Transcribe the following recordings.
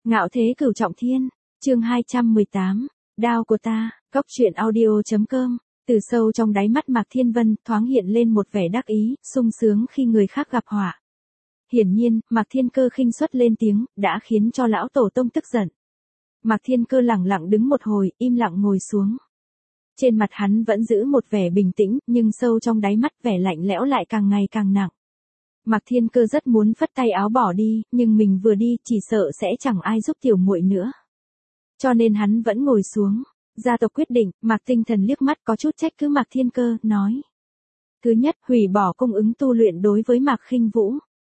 Ngạo thế cửu trọng thiên, chương 218, đao của ta, Cốc truyện audio.com. Từ sâu trong đáy mắt Mạc Thiên Vân thoáng hiện lên một vẻ đắc ý, sung sướng khi người khác gặp họa. Hiển nhiên, Mạc Thiên Cơ khinh suất lên tiếng, đã khiến cho lão tổ tông tức giận. Mạc Thiên Cơ lẳng lặng đứng một hồi, im lặng ngồi xuống. Trên mặt hắn vẫn giữ một vẻ bình tĩnh, nhưng sâu trong đáy mắt vẻ lạnh lẽo lại càng ngày càng nặng. Mạc Thiên Cơ rất muốn phất tay áo bỏ đi, nhưng mình vừa đi chỉ sợ sẽ chẳng ai giúp tiểu muội nữa. Cho nên hắn vẫn ngồi xuống. Gia tộc quyết định, Mạc Tinh Thần liếc mắt có chút trách cứ Mạc Thiên Cơ, nói. Thứ nhất, hủy bỏ cung ứng tu luyện đối với Mạc Khinh Vũ.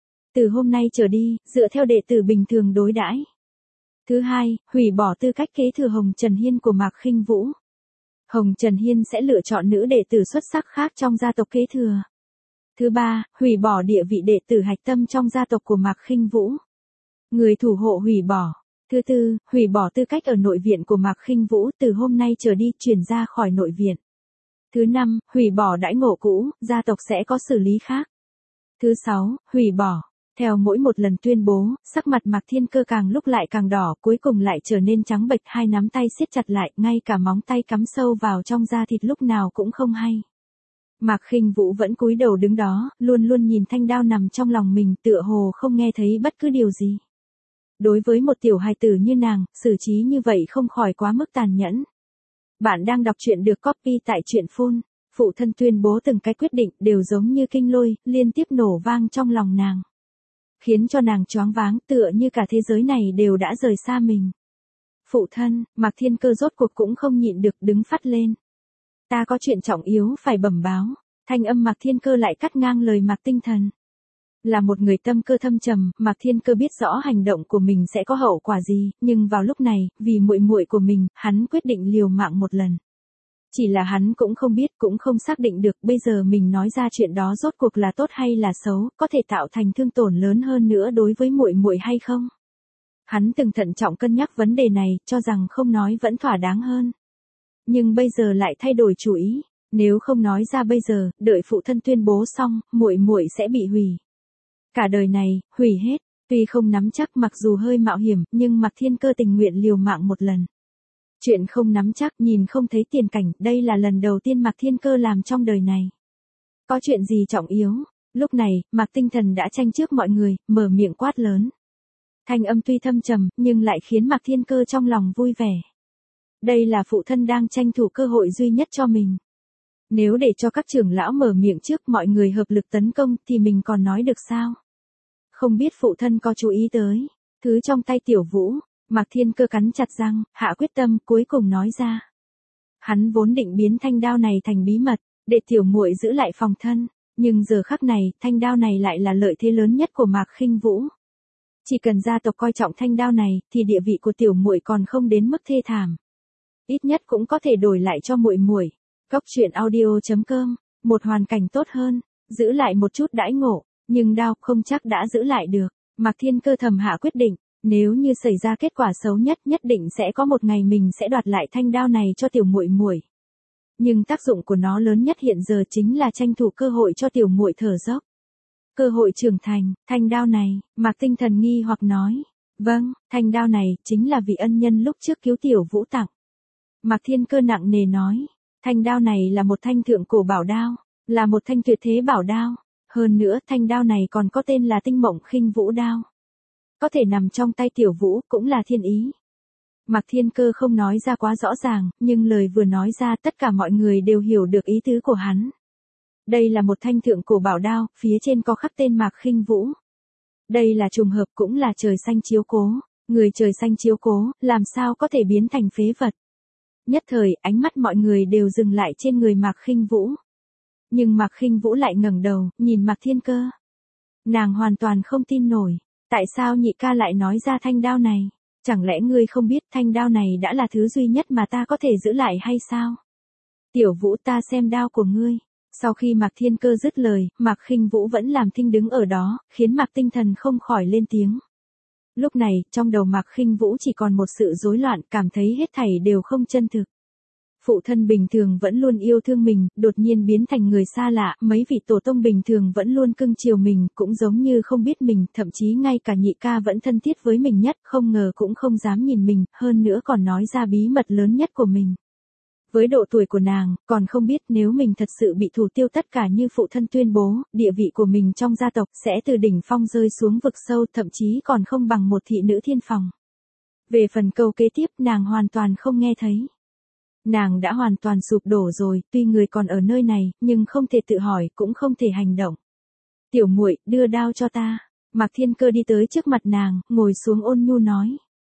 Từ hôm nay trở đi, dựa theo đệ tử bình thường đối đãi. Thứ hai, hủy bỏ tư cách kế thừa Hồng Trần Hiên của Mạc Khinh Vũ. Hồng Trần Hiên sẽ lựa chọn nữ đệ tử xuất sắc khác trong gia tộc kế thừa. Thứ ba, hủy bỏ địa vị đệ tử hạch tâm trong gia tộc của Mạc Khinh Vũ. Người thủ hộ hủy bỏ. Thứ tư, hủy bỏ tư cách ở nội viện của Mạc Khinh Vũ, từ hôm nay trở đi chuyển ra khỏi nội viện. Thứ năm, hủy bỏ đãi ngộ cũ, gia tộc sẽ có xử lý khác. Thứ sáu, hủy bỏ. Theo mỗi một lần tuyên bố, sắc mặt Mạc Thiên Cơ càng lúc lại càng đỏ, cuối cùng lại trở nên trắng bệch, hai nắm tay siết chặt lại, ngay cả móng tay cắm sâu vào trong da thịt lúc nào cũng không hay. Mạc Khinh Vũ vẫn cúi đầu đứng đó, luôn luôn nhìn thanh đao nằm trong lòng mình, tựa hồ không nghe thấy bất cứ điều gì. Đối với một tiểu hài tử như nàng, xử trí như vậy không khỏi quá mức tàn nhẫn. Bạn đang đọc truyện được copy tại truyện phun. Phụ thân tuyên bố từng cái quyết định đều giống như kinh lôi, liên tiếp nổ vang trong lòng nàng. Khiến cho nàng choáng váng, tựa như cả thế giới này đều đã rời xa mình. Phụ thân, Mạc Thiên Cơ rốt cuộc cũng không nhịn được đứng phắt lên. Ta có chuyện trọng yếu phải bẩm báo. Thanh âm Mạc Thiên Cơ lại cắt ngang lời Mạc Tinh Thần. Là một người tâm cơ thâm trầm, Mạc Thiên Cơ biết rõ hành động của mình sẽ có hậu quả gì, nhưng vào lúc này, vì muội muội của mình, hắn quyết định liều mạng một lần. Chỉ là hắn cũng không biết, cũng không xác định được bây giờ mình nói ra chuyện đó rốt cuộc là tốt hay là xấu, có thể tạo thành thương tổn lớn hơn nữa đối với muội muội hay không. Hắn từng thận trọng cân nhắc vấn đề này, cho rằng không nói vẫn thỏa đáng hơn. Nhưng bây giờ lại thay đổi chủ ý, nếu không nói ra bây giờ, đợi phụ thân tuyên bố xong, muội muội sẽ bị hủy. Cả đời này, hủy hết, tuy không nắm chắc, mặc dù hơi mạo hiểm, nhưng Mạc Thiên Cơ tình nguyện liều mạng một lần. Chuyện không nắm chắc, nhìn không thấy tiền cảnh, đây là lần đầu tiên Mạc Thiên Cơ làm trong đời này. Có chuyện gì trọng yếu? Lúc này, Mạc Tinh Thần đã tranh trước mọi người, mở miệng quát lớn. Thanh âm tuy thâm trầm, nhưng lại khiến Mạc Thiên Cơ trong lòng vui vẻ. Đây là phụ thân đang tranh thủ cơ hội duy nhất cho mình. Nếu để cho các trưởng lão mở miệng trước, mọi người hợp lực tấn công, thì mình còn nói được sao? Không biết phụ thân có chú ý tới thứ trong tay Tiểu Vũ. Mạc Thiên Cơ cắn chặt răng, hạ quyết tâm, cuối cùng nói ra. Hắn vốn định biến thanh đao này thành bí mật, để tiểu muội giữ lại phòng thân, nhưng giờ khắc này, thanh đao này lại là lợi thế lớn nhất của Mạc Khinh Vũ. Chỉ cần gia tộc coi trọng thanh đao này, thì địa vị của tiểu muội còn không đến mức thê thảm. Ít nhất cũng có thể đổi lại cho muội muội. Cốc truyện audio.com, một hoàn cảnh tốt hơn, giữ lại một chút đãi ngộ, nhưng đao không chắc đã giữ lại được. Mạc Thiên Cơ thầm hạ quyết định, nếu như xảy ra kết quả xấu nhất, nhất định sẽ có một ngày mình sẽ đoạt lại thanh đao này cho tiểu muội muội. Nhưng tác dụng của nó lớn nhất hiện giờ chính là tranh thủ cơ hội cho tiểu muội thở dốc. Cơ hội trưởng thành, thanh đao này, Mạc Tinh Thần nghi hoặc nói. Vâng, thanh đao này chính là vị ân nhân lúc trước cứu Tiểu Vũ tặng. Mạc Thiên Cơ nặng nề nói. Thanh đao này là một thanh thượng cổ bảo đao, là một thanh tuyệt thế bảo đao. Hơn nữa, thanh đao này còn có tên là Tinh Mộng Khinh Vũ đao. Có thể nằm trong tay Tiểu Vũ cũng là thiên ý. Mạc Thiên Cơ không nói ra quá rõ ràng, nhưng lời vừa nói ra tất cả mọi người đều hiểu được ý tứ của hắn. Đây là một thanh thượng cổ bảo đao, phía trên có khắc tên Mạc Khinh Vũ. Đây là trùng hợp, cũng là trời xanh chiếu cố. Người trời xanh chiếu cố, làm sao có thể biến thành phế vật. Nhất thời, ánh mắt mọi người đều dừng lại trên người Mạc Khinh Vũ. Nhưng Mạc Khinh Vũ lại ngẩng đầu, nhìn Mạc Thiên Cơ. Nàng hoàn toàn không tin nổi. Tại sao nhị ca lại nói ra thanh đao này? Chẳng lẽ ngươi không biết thanh đao này đã là thứ duy nhất mà ta có thể giữ lại hay sao? Tiểu Vũ, ta xem đao của ngươi. Sau khi Mạc Thiên Cơ dứt lời, Mạc Khinh Vũ vẫn làm thinh đứng ở đó, khiến Mạc Tinh Thần không khỏi lên tiếng. Lúc này, trong đầu Mạc Khinh Vũ chỉ còn một sự rối loạn, cảm thấy hết thảy đều không chân thực. Phụ thân bình thường vẫn luôn yêu thương mình, đột nhiên biến thành người xa lạ, mấy vị tổ tông bình thường vẫn luôn cưng chiều mình, cũng giống như không biết mình, thậm chí ngay cả nhị ca vẫn thân thiết với mình nhất, không ngờ cũng không dám nhìn mình, hơn nữa còn nói ra bí mật lớn nhất của mình. Với độ tuổi của nàng, còn không biết nếu mình thật sự bị thủ tiêu tất cả như phụ thân tuyên bố, địa vị của mình trong gia tộc sẽ từ đỉnh phong rơi xuống vực sâu, thậm chí còn không bằng một thị nữ thiên phòng. Về phần câu kế tiếp, nàng hoàn toàn không nghe thấy. Nàng đã hoàn toàn sụp đổ rồi, tuy người còn ở nơi này, nhưng không thể tự hỏi, cũng không thể hành động. Tiểu muội, đưa đao cho ta. Mạc Thiên Cơ đi tới trước mặt nàng, ngồi xuống ôn nhu nói.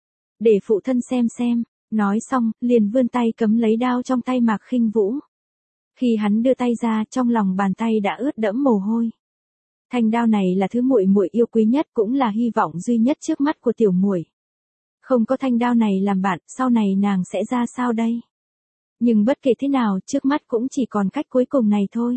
Để phụ thân xem. Nói xong, liền vươn tay cấm lấy đao trong tay Mạc Khinh Vũ. Khi hắn đưa tay ra, trong lòng bàn tay đã ướt đẫm mồ hôi. Thanh đao này là thứ muội muội yêu quý nhất, cũng là hy vọng duy nhất trước mắt của tiểu muội. Không có thanh đao này làm bạn, sau này nàng sẽ ra sao đây? Nhưng bất kể thế nào, trước mắt cũng chỉ còn cách cuối cùng này thôi.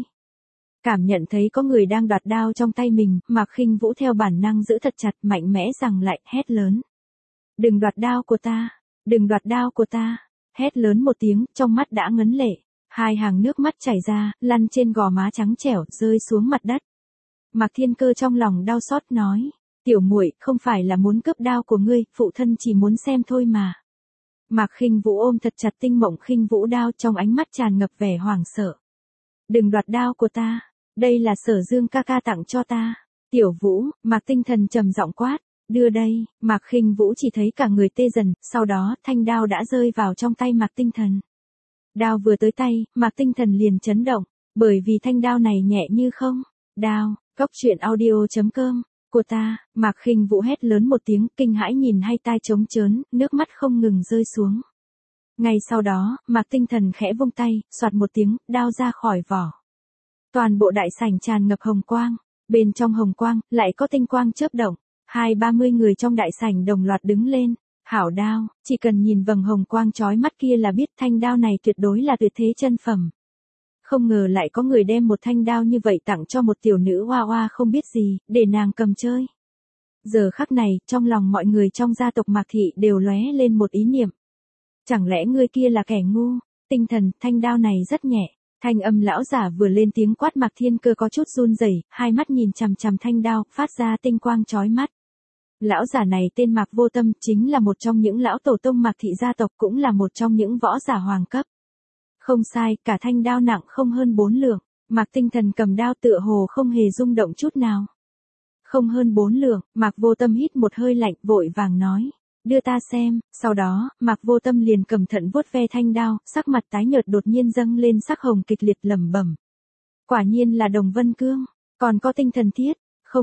Cảm nhận thấy có người đang đoạt đao trong tay mình, Mạc Khinh Vũ theo bản năng giữ thật chặt, mạnh mẽ rằng lại, hét lớn. Đừng đoạt đao của ta, đừng đoạt đao của ta, hét lớn một tiếng, trong mắt đã ngấn lệ, hai hàng nước mắt chảy ra, lăn trên gò má trắng trẻo, rơi xuống mặt đất. Mạc Thiên Cơ trong lòng đau xót nói, tiểu muội, không phải là muốn cướp đao của ngươi, phụ thân chỉ muốn xem thôi mà. Mạc Khinh Vũ ôm thật chặt Tinh Mộng Khinh Vũ đao, trong ánh mắt tràn ngập vẻ hoảng sợ. Đừng đoạt đao của ta, đây là Sở Dương ca ca tặng cho ta. Tiểu Vũ, Mạc Tinh Thần trầm giọng quát, đưa đây. Mạc Khinh Vũ chỉ thấy cả người tê dần, sau đó thanh đao đã rơi vào trong tay Mạc Tinh Thần. Đao vừa tới tay, Mạc Tinh Thần liền chấn động, bởi vì thanh đao này nhẹ như không. Đao, coctruyện.audio.com của ta. Mạc Khinh Vũ hét lớn một tiếng, kinh hãi nhìn hai tai trống trớn, nước mắt không ngừng rơi xuống. Ngay sau đó, Mạc Tinh Thần khẽ vung tay, xoạt một tiếng, đao ra khỏi vỏ. Toàn bộ đại sảnh tràn ngập hồng quang, bên trong hồng quang lại có tinh quang chớp động, 20-30 người trong đại sảnh đồng loạt đứng lên. Hảo đao, chỉ cần nhìn vầng hồng quang chói mắt kia là biết thanh đao này tuyệt đối là tuyệt thế chân phẩm. Không ngờ lại có người đem một thanh đao như vậy tặng cho một tiểu nữ hoa hoa không biết gì, để nàng cầm chơi. Giờ khắc này, trong lòng mọi người trong gia tộc Mạc Thị đều lóe lên một ý niệm. Chẳng lẽ ngươi kia là kẻ ngu? Tinh Thần, thanh đao này rất nhẹ. Thanh âm lão giả vừa lên tiếng quát, Mạc Thiên Cơ có chút run rẩy, hai mắt nhìn chằm chằm thanh đao, phát ra tinh quang chói mắt. Lão giả này tên Mạc Vô Tâm, chính là một trong những lão tổ tông Mạc Thị gia tộc, cũng là một trong những võ giả hoàng cấp. Không sai, cả thanh đao nặng không hơn 4 lượng. Mạc Tinh Thần cầm đao tựa hồ không hề rung động chút nào. Không hơn 4 lượng, Mạc Vô Tâm hít một hơi lạnh, vội vàng nói. Đưa ta xem. Sau đó, Mạc Vô Tâm liền cẩn thận vuốt ve thanh đao, sắc mặt tái nhợt đột nhiên dâng lên sắc hồng kịch liệt, lẩm bẩm. Quả nhiên là Đồng Vân Cương, còn có tinh thần thiết.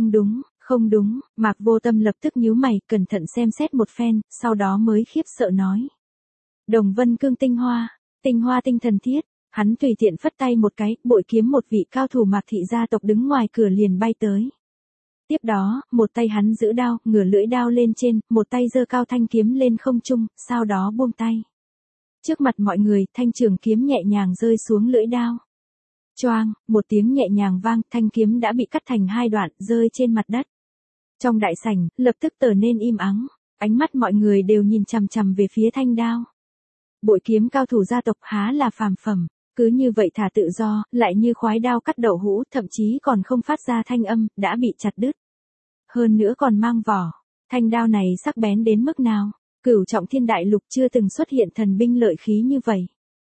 Không đúng, Mạc Vô Tâm lập tức nhíu mày, cẩn thận xem xét một phen, sau đó mới khiếp sợ nói. Đồng Vân Cương tinh hoa tinh thần thiết. Hắn tùy tiện phất tay một cái, bội kiếm một vị cao thủ Mạc Thị gia tộc đứng ngoài cửa liền bay tới. Tiếp đó, một tay hắn giữ đao, ngửa lưỡi đao lên trên, một tay giơ cao thanh kiếm lên không trung, sau đó buông tay. Trước mặt mọi người, thanh trường kiếm nhẹ nhàng rơi xuống lưỡi đao. Choang, một tiếng nhẹ nhàng vang, thanh kiếm đã bị cắt thành hai đoạn, rơi trên mặt đất. Trong đại sảnh, lập tức trở nên im ắng, ánh mắt mọi người đều nhìn chằm chằm về phía thanh đao. Bội kiếm cao thủ gia tộc há là phàm phẩm, cứ như vậy thả tự do, lại như khoái đao cắt đậu hũ, thậm chí còn không phát ra thanh âm, đã bị chặt đứt. Hơn nữa còn mang vỏ. Thanh đao này sắc bén đến mức nào? Cửu Trọng Thiên Đại Lục chưa từng xuất hiện thần binh lợi khí như vậy.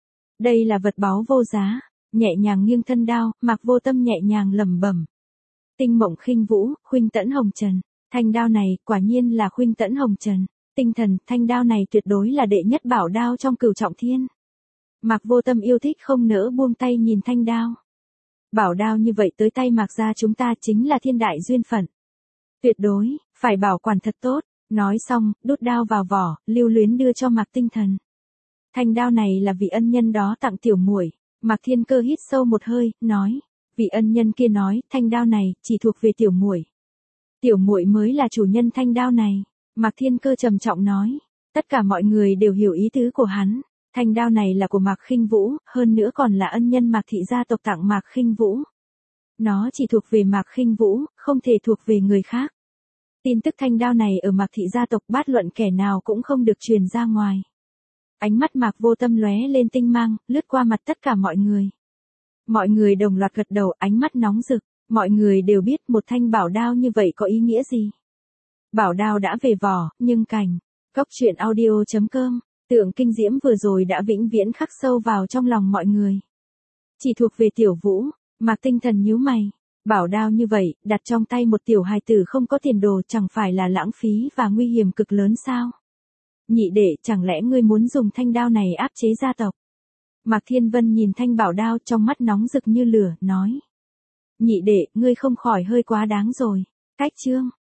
Đây là vật báu vô giá. Nhẹ nhàng nghiêng thân đao, Mạc Vô Tâm nhẹ nhàng lẩm bẩm. Tinh Mộng Khinh Vũ, khuynh tẫn hồng trần. Thanh đao này, quả nhiên là khuynh tẫn hồng trần. Tinh Thần, thanh đao này tuyệt đối là đệ nhất bảo đao trong Cửu Trọng Thiên. Mạc Vô Tâm yêu thích không nỡ buông tay nhìn thanh đao. Bảo đao như vậy tới tay Mạc gia chúng ta chính là thiên đại duyên phận. Tuyệt đối, phải bảo quản thật tốt. Nói xong, đút đao vào vỏ, lưu luyến đưa cho Mạc Tinh Thần. Thanh đao này là vị ân nhân đó tặng tiểu muội. Mạc Thiên Cơ hít sâu một hơi, nói. Vị ân nhân kia nói, thanh đao này chỉ thuộc về tiểu muội. Tiểu muội mới là chủ nhân thanh đao này. Mạc Thiên Cơ trầm trọng nói. Tất cả mọi người đều hiểu ý tứ của hắn. Thanh đao này là của Mạc Khinh Vũ, hơn nữa còn là ân nhân Mạc Thị gia tộc tặng Mạc Khinh Vũ. Nó chỉ thuộc về Mạc Khinh Vũ, không thể thuộc về người khác. Tin tức thanh đao này ở Mạc Thị gia tộc bất luận kẻ nào cũng không được truyền ra ngoài. Ánh mắt Mạc Vô Tâm lóe lên tinh mang, lướt qua mặt tất cả mọi người. Mọi người đồng loạt gật đầu, ánh mắt nóng rực. Mọi người đều biết một thanh bảo đao như vậy có ý nghĩa gì. Bảo đao đã về vỏ, nhưng cành. Góc truyện audio.com, tượng kinh diễm vừa rồi đã vĩnh viễn khắc sâu vào trong lòng mọi người. Chỉ thuộc về Tiểu Vũ, Mạc Tinh Thần nhíu mày. Bảo đao như vậy, đặt trong tay một tiểu hài tử không có tiền đồ chẳng phải là lãng phí và nguy hiểm cực lớn sao? Nhị đệ, chẳng lẽ ngươi muốn dùng thanh đao này áp chế gia tộc? Mạc Thiên Vân nhìn thanh bảo đao trong mắt nóng rực như lửa, nói. Nhị đệ, ngươi không khỏi hơi quá đáng rồi. Cách chương.